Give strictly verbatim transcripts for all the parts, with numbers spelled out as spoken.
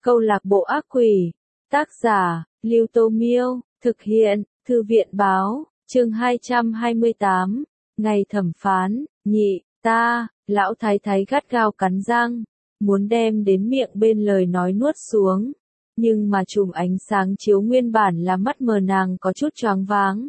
Câu lạc bộ ác quỷ. Tác giả, Lưu Tô Miêu. Thực hiện, Thư viện báo. Chương hai trăm hai mươi tám. Ngày thẩm phán. Nhị, ta, lão thái thái gắt gao cắn răng, muốn đem đến miệng bên lời nói nuốt xuống. Nhưng mà chùm ánh sáng chiếu nguyên bản là mắt mờ nàng có chút choáng váng.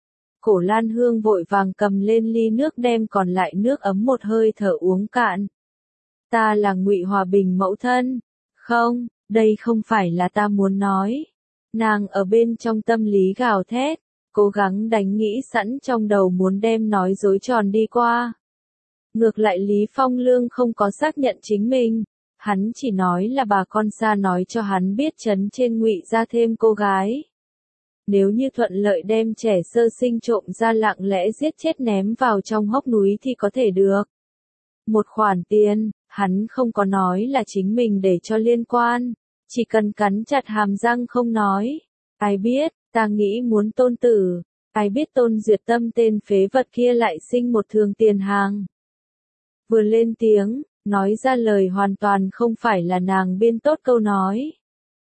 Cổ Lan Hương vội vàng cầm lên ly nước đem còn lại nước ấm một hơi thở uống cạn. Ta là Ngụy Hòa Bình mẫu thân. Không, đây không phải là ta muốn nói. Nàng ở bên trong tâm lý gào thét, cố gắng đánh nghĩ sẵn trong đầu muốn đem nói dối tròn đi qua. Ngược lại Lý Phong Lương không có xác nhận chính mình, hắn chỉ nói là bà con xa nói cho hắn biết trấn trên Ngụy ra thêm cô gái. Nếu như thuận lợi đem trẻ sơ sinh trộm ra lặng lẽ giết chết ném vào trong hốc núi thì có thể được. Một khoản tiền, hắn không có nói là chính mình để cho liên quan, chỉ cần cắn chặt hàm răng không nói. Ai biết, ta nghĩ muốn tôn tử, ai biết Tôn Duyệt Tâm tên phế vật kia lại sinh một Thường Tiền Hàng. Vừa lên tiếng, nói ra lời hoàn toàn không phải là nàng biên tốt câu nói.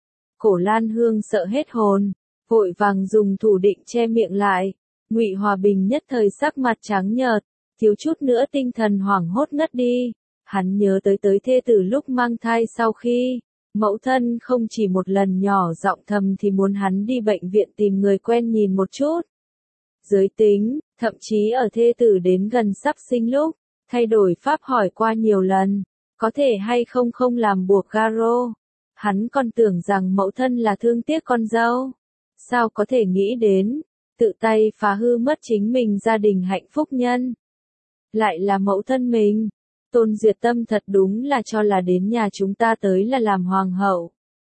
Cổ Lan Hương sợ hết hồn, vội vàng dùng thủ định che miệng lại. Ngụy Hòa Bình nhất thời sắc mặt trắng nhợt, thiếu chút nữa tinh thần hoảng hốt ngất đi. Hắn nhớ tới tới thê tử lúc mang thai sau khi, mẫu thân không chỉ một lần nhỏ giọng thầm thì muốn hắn đi bệnh viện tìm người quen nhìn một chút. Giới tính, thậm chí ở thê tử đến gần sắp sinh lúc, thay đổi pháp hỏi qua nhiều lần, có thể hay không không làm buộc garo. Hắn còn tưởng rằng mẫu thân là thương tiếc con dâu. Sao có thể nghĩ đến, tự tay phá hư mất chính mình gia đình hạnh phúc nhân. Lại là mẫu thân mình. Tôn Duyệt Tâm thật đúng là cho là đến nhà chúng ta tới là làm hoàng hậu.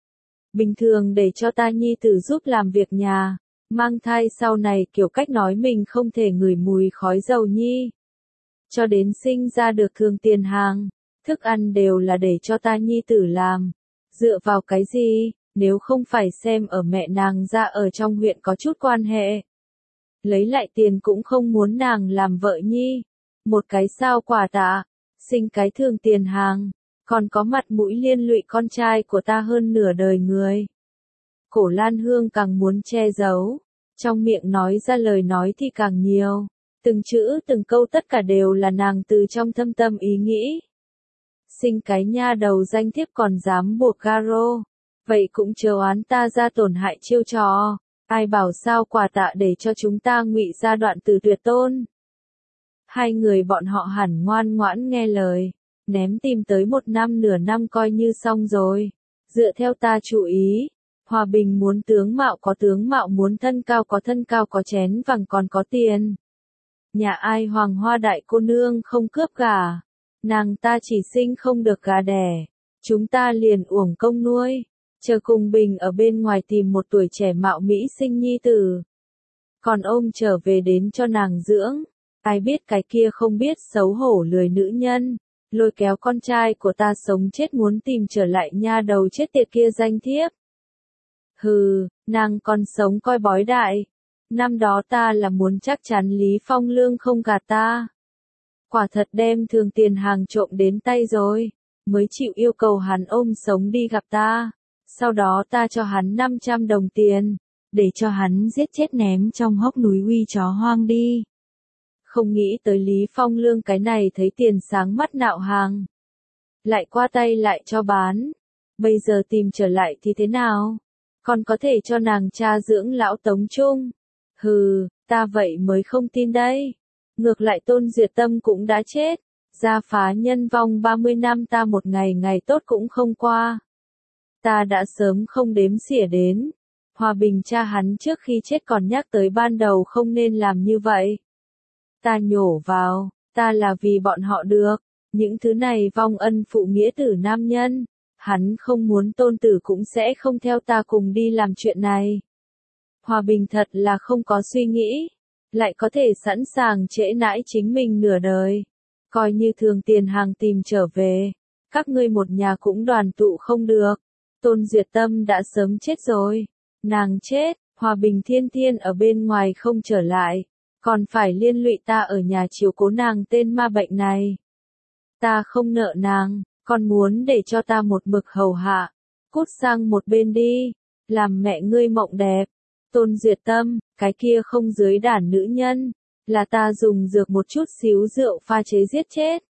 Bình thường để cho ta nhi tử giúp làm việc nhà, mang thai sau này kiểu cách nói mình không thể ngửi mùi khói dầu nhi. Cho đến sinh ra được Thường Tiền Hàng, thức ăn đều là để cho ta nhi tử làm. Dựa vào cái gì, nếu không phải xem ở mẹ nàng ra ở trong huyện có chút quan hệ. Lấy lại tiền cũng không muốn nàng làm vợ nhi. Một cái sao quả tạ, sinh cái Thường Tiền Hàng, còn có mặt mũi liên lụy con trai của ta hơn nửa đời người. Cổ Lan Hương càng muốn che giấu, trong miệng nói ra lời nói thì càng nhiều. Từng chữ từng câu tất cả đều là nàng từ trong thâm tâm ý nghĩ. Sinh cái nha đầu danh thiếp còn dám buộc garo, vậy cũng chớ oán ta ra tổn hại chiêu trò. Ai bảo sao quả tạ để cho chúng ta Ngụy gia đoạn từ tuyệt tôn. Hai người bọn họ hẳn ngoan ngoãn nghe lời, ném tìm tới một năm nửa năm coi như xong rồi. Dựa theo ta chú ý, Hòa Bình muốn tướng mạo có tướng mạo, muốn thân cao có thân cao, có chén vàng còn có tiền. Nhà ai Hoàng Hoa đại cô nương không cướp gà, nàng ta chỉ sinh không được gà đẻ, chúng ta liền uổng công nuôi, chờ cùng Bình ở bên ngoài tìm một tuổi trẻ mạo mỹ sinh nhi tử. Còn ôm trở về đến cho nàng dưỡng. Ai biết cái kia không biết xấu hổ lười nữ nhân, lôi kéo con trai của ta sống chết muốn tìm trở lại nha đầu chết tiệt kia danh thiếp. Hừ, nàng còn sống coi bói đại. Năm đó ta là muốn chắc chắn Lý Phong Lương không gạt ta. Quả thật đem Thường Tiền Hàng trộm đến tay rồi, mới chịu yêu cầu hắn ôm sống đi gặp ta. Sau đó ta cho hắn năm trăm đồng tiền, để cho hắn giết chết ném trong hốc núi uy chó hoang đi. Không nghĩ tới Lý Phong Lương cái này thấy tiền sáng mắt nạo hàng. Lại qua tay lại cho bán. Bây giờ tìm trở lại thì thế nào? Còn có thể cho nàng cha dưỡng lão Tống Trung. Hừ, ta vậy mới không tin đây. Ngược lại Tôn Duyệt Tâm cũng đã chết. Gia phá nhân vong ba mươi năm ta một ngày ngày tốt cũng không qua. Ta đã sớm không đếm xỉa đến. Hòa Bình cha hắn trước khi chết còn nhắc tới ban đầu không nên làm như vậy. Ta nhổ vào, ta là vì bọn họ được, những thứ này vong ân phụ nghĩa tử nam nhân, hắn không muốn tôn tử cũng sẽ không theo ta cùng đi làm chuyện này. Hòa Bình thật là không có suy nghĩ, lại có thể sẵn sàng trễ nãi chính mình nửa đời, coi như Thường Tiền Hàng tìm trở về, các ngươi một nhà cũng đoàn tụ không được. Tôn Duyệt Tâm đã sớm chết rồi, nàng chết, Hòa Bình thiên thiên ở bên ngoài không trở lại. Còn phải liên lụy ta ở nhà chiếu cố nàng tên ma bệnh này. Ta không nợ nàng, còn muốn để cho ta một mực hầu hạ. cút sang một bên đi, làm mẹ ngươi mộng đẹp. Tôn Duyệt Tâm, cái kia không dưới đàn nữ nhân, là ta dùng dược một chút xíu rượu pha chế giết chết.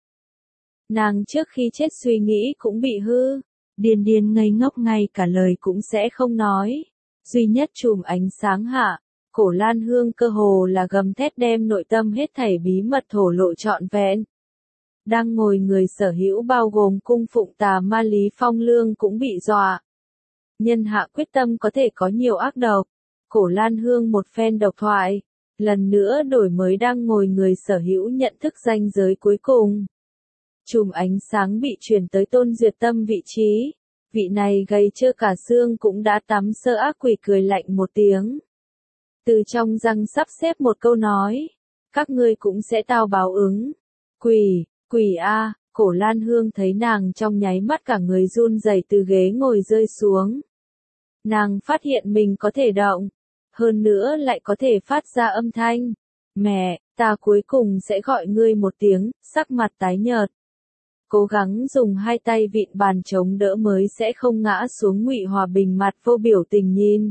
Nàng trước khi chết suy nghĩ cũng bị hư, điên điên ngây ngốc ngay cả lời cũng sẽ không nói. Duy nhất chùm ánh sáng hạ, Cổ Lan Hương cơ hồ là gầm thét đem nội tâm hết thảy bí mật thổ lộ trọn vẹn. Đang ngồi người sở hữu bao gồm cung phụng tà ma Lý Phong Lương cũng bị dọa. Nhân hạ quyết tâm có thể có nhiều ác độc. Cổ Lan Hương một phen độc thoại, lần nữa đổi mới đang ngồi người sở hữu nhận thức ranh giới cuối cùng. Chùm ánh sáng bị chuyển tới Tôn Duyệt Tâm vị trí, vị này gầy trơ cả xương cũng đã tắm sơ ác quỷ cười lạnh một tiếng. Từ trong răng sắp xếp một câu nói, các ngươi cũng sẽ tao báo ứng. Quỷ, quỷ a, Cổ Lan Hương thấy nàng trong nháy mắt cả người run rẩy từ ghế ngồi rơi xuống. Nàng phát hiện mình có thể động, hơn nữa lại có thể phát ra âm thanh. Mẹ, ta cuối cùng sẽ gọi ngươi một tiếng, sắc mặt tái nhợt. Cố gắng dùng hai tay vịn bàn chống đỡ mới sẽ không ngã xuống. Ngụy Hòa Bình mặt vô biểu tình nhìn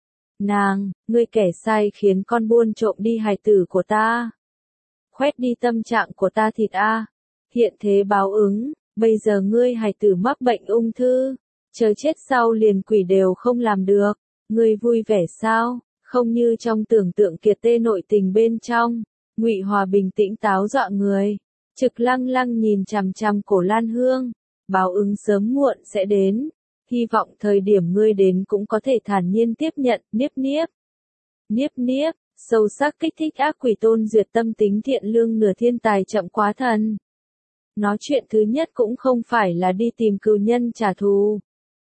nàng, ngươi kẻ sai khiến con buôn trộm đi hài tử của ta. Khoét đi tâm trạng của ta thịt a. Hiện thế báo ứng, bây giờ ngươi hài tử mắc bệnh ung thư, chờ chết sau liền quỷ đều không làm được. Ngươi vui vẻ sao? Không như trong tưởng tượng kiệt tê nội tình bên trong. Ngụy Hòa Bình tĩnh táo dọa người, trực lăng lăng nhìn chằm chằm Cổ Lan Hương. Báo ứng sớm muộn sẽ đến, hy vọng thời điểm ngươi đến cũng có thể thản nhiên tiếp nhận. Niếp niếp, niếp niếp, sâu sắc kích thích ác quỷ Tôn Duyệt Tâm tính thiện lương nửa thiên tài chậm quá thần. Nói chuyện thứ nhất cũng không phải là đi tìm cừu nhân trả thù,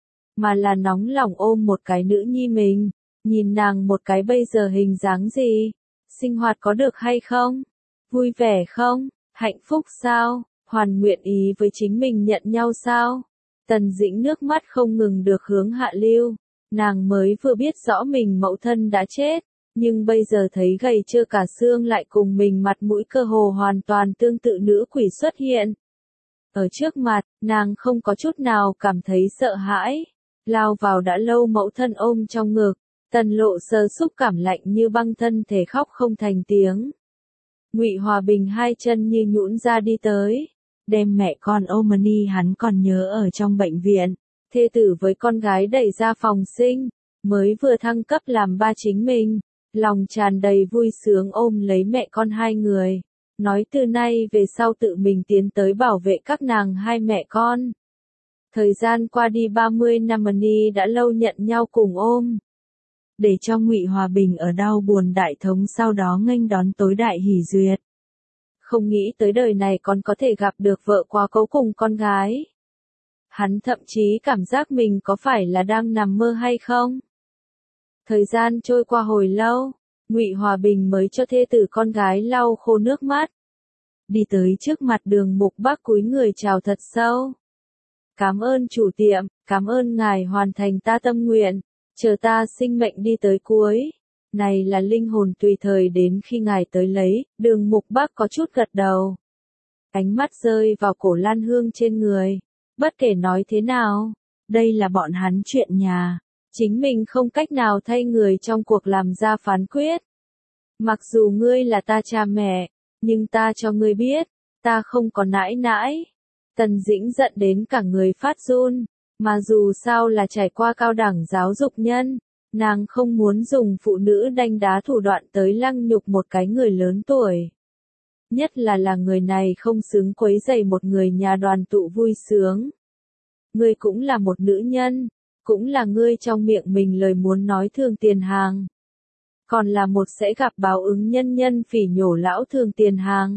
mà là nóng lòng ôm một cái nữ nhi mình, nhìn nàng một cái bây giờ hình dáng gì, sinh hoạt có được hay không, vui vẻ không, hạnh phúc sao, hoàn nguyện ý với chính mình nhận nhau sao. Tần Dĩnh nước mắt không ngừng được hướng hạ lưu, nàng mới vừa biết rõ mình mẫu thân đã chết, nhưng bây giờ thấy gầy trơ cả xương lại cùng mình mặt mũi cơ hồ hoàn toàn tương tự nữ quỷ xuất hiện. Ở trước mặt, nàng không có chút nào cảm thấy sợ hãi, lao vào đã lâu mẫu thân ôm trong ngực, Tần Lộ sơ xúc cảm lạnh như băng thân thể khóc không thành tiếng. Ngụy Hòa Bình hai chân như nhũn ra đi tới, đem mẹ con Omani hắn còn nhớ ở trong bệnh viện, thê tử với con gái đẩy ra phòng sinh, mới vừa thăng cấp làm ba chính mình, lòng tràn đầy vui sướng ôm lấy mẹ con hai người, nói từ nay về sau tự mình tiến tới bảo vệ các nàng hai mẹ con. Thời gian qua đi ba mươi năm Mani đã lâu nhận nhau cùng ôm, để cho Ngụy Hòa Bình ở đau buồn đại thống sau đó nghênh đón tối đại hỷ duyệt. Không nghĩ tới đời này còn có thể gặp được vợ quá cố cùng con gái. Hắn thậm chí cảm giác mình có phải là đang nằm mơ hay không. Thời gian trôi qua hồi lâu, Ngụy Hòa Bình mới cho thê tử con gái lau khô nước mắt. Đi tới trước mặt Đường Mục Bắc cúi người chào thật sâu. Cảm ơn chủ tiệm, cảm ơn ngài hoàn thành ta tâm nguyện, chờ ta sinh mệnh đi tới cuối. Này là linh hồn tùy thời đến khi ngài tới lấy. Đường Mục Bắc có chút gật đầu. Ánh mắt rơi vào Cổ Lan Hương trên người. Bất kể nói thế nào, đây là bọn hắn chuyện nhà. Chính mình không cách nào thay người trong cuộc làm ra phán quyết. Mặc dù ngươi là ta cha mẹ, nhưng ta cho ngươi biết, ta không có nãi nãi. Tần Dĩnh giận đến cả người phát run, mà dù sao là trải qua cao đẳng giáo dục nhân, nàng không muốn dùng phụ nữ đanh đá thủ đoạn tới lăng nhục một cái người lớn tuổi. Nhất là là người này không xứng quấy rầy một người nhà đoàn tụ vui sướng. Ngươi cũng là một nữ nhân, cũng là ngươi trong miệng mình lời muốn nói thường tiền hàng. Còn là một sẽ gặp báo ứng nhân nhân phỉ nhổ lão thường tiền hàng.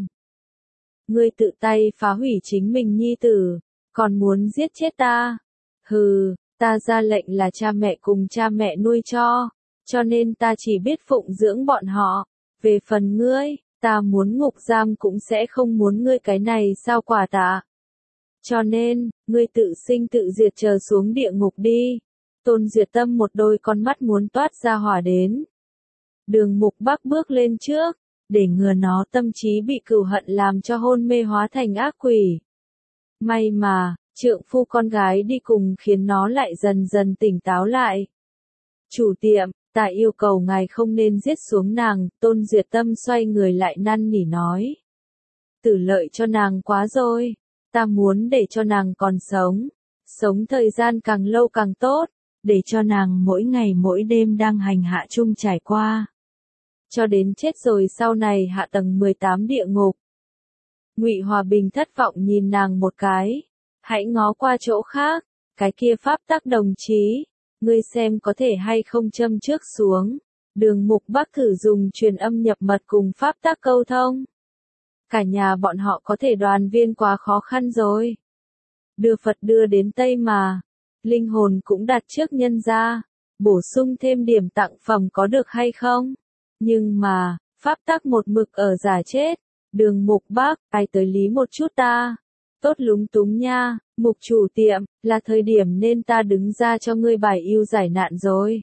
Ngươi tự tay phá hủy chính mình nhi tử, còn muốn giết chết ta. Hừ, ta ra lệnh là cha mẹ cùng cha mẹ nuôi cho, cho nên ta chỉ biết phụng dưỡng bọn họ. Về phần ngươi, ta muốn ngục giam cũng sẽ không muốn ngươi cái này sao quả tạ. Cho nên, ngươi tự sinh tự diệt chờ xuống địa ngục đi. Tôn Duyệt Tâm một đôi con mắt muốn toát ra hỏa đến. Đường Mục Bắc bước lên trước, để ngừa nó tâm trí bị cừu hận làm cho hôn mê hóa thành ác quỷ. May mà, trượng phu con gái đi cùng khiến nó lại dần dần tỉnh táo lại. Chủ tiệm, ta yêu cầu ngài không nên giết xuống nàng, Tôn Duyệt Tâm xoay người lại năn nỉ nói. Tử lợi cho nàng quá rồi, ta muốn để cho nàng còn sống, sống thời gian càng lâu càng tốt, để cho nàng mỗi ngày mỗi đêm đang hành hạ chung trải qua. Cho đến chết rồi sau này hạ tầng mười tám địa ngục. Ngụy Hòa Bình thất vọng nhìn nàng một cái, hãy ngó qua chỗ khác, cái kia pháp tắc đồng chí, ngươi xem có thể hay không châm trước xuống. Đường Mục Bắc thử dùng truyền âm nhập mật cùng pháp tắc câu thông. Cả nhà bọn họ có thể đoàn viên quá khó khăn rồi. Đưa Phật đưa đến Tây mà, linh hồn cũng đặt trước nhân ra, bổ sung thêm điểm tặng phẩm có được hay không? Nhưng mà, pháp tắc một mực ở giả chết. Đường Mục Bắc, ai tới lý một chút ta. Tốt lúng túng nha, Mục chủ tiệm, là thời điểm nên ta đứng ra cho ngươi bài yêu giải nạn rồi.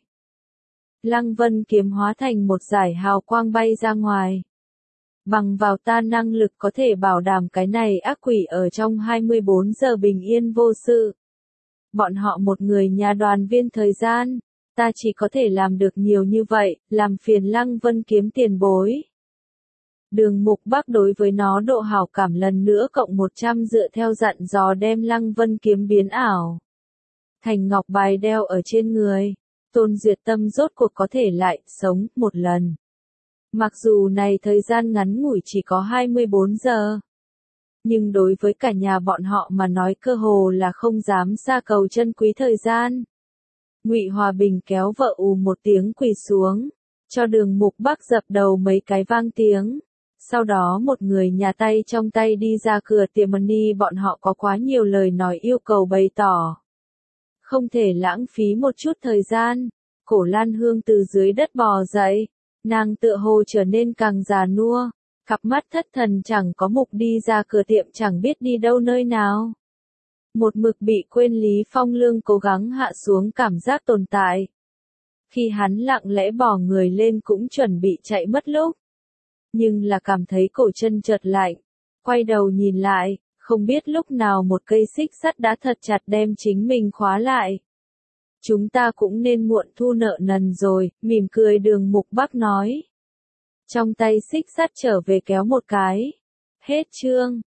Lăng Vân kiếm hóa thành một dải hào quang bay ra ngoài. Bằng vào ta năng lực có thể bảo đảm cái này ác quỷ ở trong hai mươi bốn giờ bình yên vô sự. Bọn họ một người nhà đoàn viên thời gian, ta chỉ có thể làm được nhiều như vậy, làm phiền Lăng Vân kiếm tiền bối. Đường Mục Bắc đối với nó độ hảo cảm lần nữa cộng một trăm dựa theo dặn dò đem Lăng Vân kiếm biến ảo thành ngọc bài đeo ở trên người. Tôn Duyệt Tâm rốt cuộc có thể lại sống một lần. Mặc dù này thời gian ngắn ngủi chỉ có hai mươi bốn giờ, nhưng đối với cả nhà bọn họ mà nói cơ hồ là không dám xa cầu chân quý thời gian. Ngụy Hòa Bình kéo vợ ù một tiếng quỳ xuống, cho Đường Mục Bắc dập đầu mấy cái vang tiếng. Sau đó một người nhà tay trong tay đi ra cửa tiệm money, bọn họ có quá nhiều lời nói yêu cầu bày tỏ. Không thể lãng phí một chút thời gian. Cổ Lan Hương từ dưới đất bò dậy, nàng tựa hồ trở nên càng già nua, cặp mắt thất thần chẳng có mục đi ra cửa tiệm chẳng biết đi đâu nơi nào. Một mực bị quên Lý Phong Lương cố gắng hạ xuống cảm giác tồn tại. Khi hắn lặng lẽ bò người lên cũng chuẩn bị chạy mất lúc. Nhưng là cảm thấy cổ chân chợt lạnh, quay đầu nhìn lại, không biết lúc nào một cây xích sắt đã thật chặt đem chính mình khóa lại. Chúng ta cũng nên muộn thu nợ nần rồi, mỉm cười Đường Mục Bắc nói. Trong tay xích sắt trở về kéo một cái. Hết chương.